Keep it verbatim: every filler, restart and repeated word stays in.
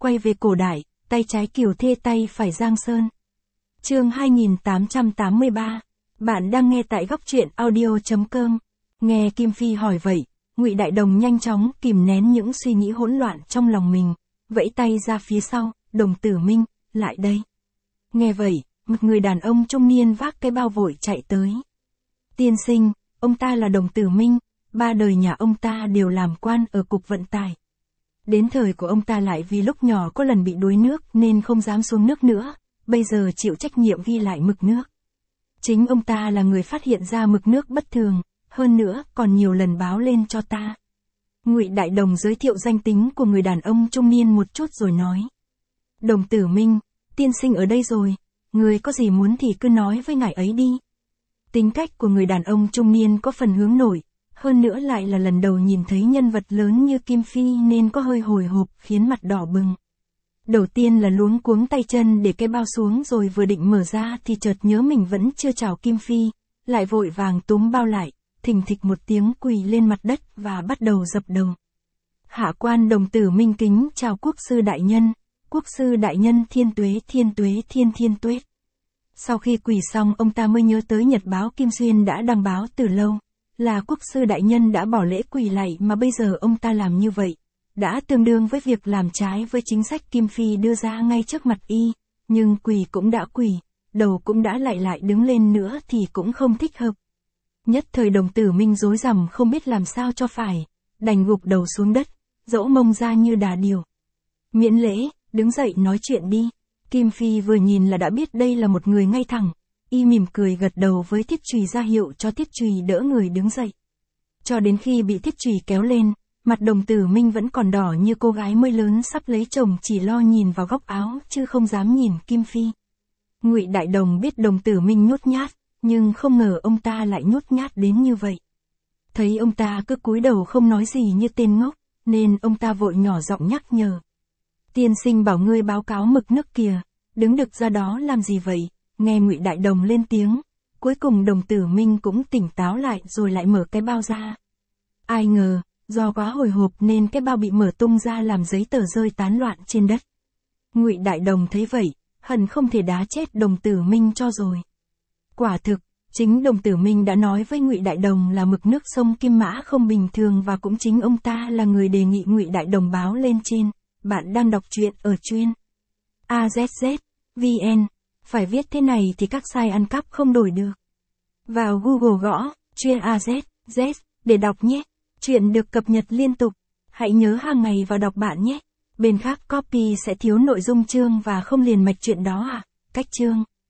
quay về cổ đại, tay trái Kiều Thê tay phải Giang Sơn. Chương hai nghìn tám trăm tám mươi ba. Bạn đang nghe tại góc truyện audio chấm com. Nghe Kim Phi hỏi vậy, Ngụy Đại Đồng nhanh chóng kìm nén những suy nghĩ hỗn loạn trong lòng mình, vẫy tay ra phía sau, "Đồng Tử Minh, lại đây." Nghe vậy, một người đàn ông trung niên vác cái bao vội chạy tới. "Tiên sinh, ông ta là Đồng Tử Minh, ba đời nhà ông ta đều làm quan ở cục vận tải. Đến thời của ông ta lại vì lúc nhỏ có lần bị đuối nước nên không dám xuống nước nữa, bây giờ chịu trách nhiệm ghi lại mực nước. Chính ông ta là người phát hiện ra mực nước bất thường, hơn nữa còn nhiều lần báo lên cho ta." Ngụy Đại Đồng giới thiệu danh tính của người đàn ông trung niên một chút rồi nói. "Đồng Tử Minh, tiên sinh ở đây rồi, người có gì muốn thì cứ nói với ngài ấy đi." Tính cách của người đàn ông trung niên có phần hướng nội, hơn nữa lại là lần đầu nhìn thấy nhân vật lớn như Kim Phi nên có hơi hồi hộp khiến mặt đỏ bừng. Đầu tiên là luống cuống tay chân để cái bao xuống rồi vừa định mở ra thì chợt nhớ mình vẫn chưa chào Kim Phi, lại vội vàng túm bao lại, thình thịch một tiếng quỳ lên mặt đất và bắt đầu dập đầu. "Hạ quan Đồng Tử Minh kính chào quốc sư đại nhân, quốc sư đại nhân thiên tuế thiên tuế thiên thiên tuế." Sau khi quỳ xong ông ta mới nhớ tới nhật báo Kim Xuyên đã đăng báo từ lâu, là quốc sư đại nhân đã bỏ lễ quỳ lạy mà bây giờ ông ta làm như vậy, đã tương đương với việc làm trái với chính sách Kim Phi đưa ra ngay trước mặt y, nhưng quỳ cũng đã quỳ, đầu cũng đã lạy lại đứng lên nữa thì cũng không thích hợp. Nhất thời Đồng Tử Minh rối rắm không biết làm sao cho phải, đành gục đầu xuống đất, dỗ mông ra như đà điểu. "Miễn lễ, đứng dậy nói chuyện đi." Kim Phi vừa nhìn là đã biết đây là một người ngay thẳng, y mỉm cười gật đầu với Thiết Chùy ra hiệu cho Thiết Chùy đỡ người đứng dậy. Cho đến khi bị Thiết Chùy kéo lên, mặt Đồng Tử Minh vẫn còn đỏ như cô gái mới lớn sắp lấy chồng, chỉ lo nhìn vào góc áo chứ không dám nhìn Kim Phi. Ngụy Đại Đồng biết Đồng Tử Minh nhút nhát, nhưng không ngờ ông ta lại nhút nhát đến như vậy. Thấy ông ta cứ cúi đầu không nói gì như tên ngốc, nên ông ta vội nhỏ giọng nhắc nhở. "Tiên sinh bảo ngươi báo cáo mực nước kìa, đứng đực ra đó làm gì vậy?" Nghe Ngụy Đại Đồng lên tiếng, cuối cùng Đồng Tử Minh cũng tỉnh táo lại rồi lại mở cái bao ra. Ai ngờ, do quá hồi hộp nên cái bao bị mở tung ra làm giấy tờ rơi tán loạn trên đất. Ngụy Đại Đồng thấy vậy, hận không thể đá chết Đồng Tử Minh cho rồi. Quả thực, chính Đồng Tử Minh đã nói với Ngụy Đại Đồng là mực nước sông Kim Mã không bình thường và cũng chính ông ta là người đề nghị Ngụy Đại Đồng báo lên trên. Bạn đang đọc truyện ở truyện a zét zét vê en. Phải viết thế này thì các site ăn cắp không đổi được. Vào Google gõ truyện a zét zét để đọc nhé. Truyện được cập nhật liên tục. Hãy nhớ hàng ngày vào đọc bạn nhé. Bên khác copy sẽ thiếu nội dung chương và không liền mạch truyện đó à? Cách chương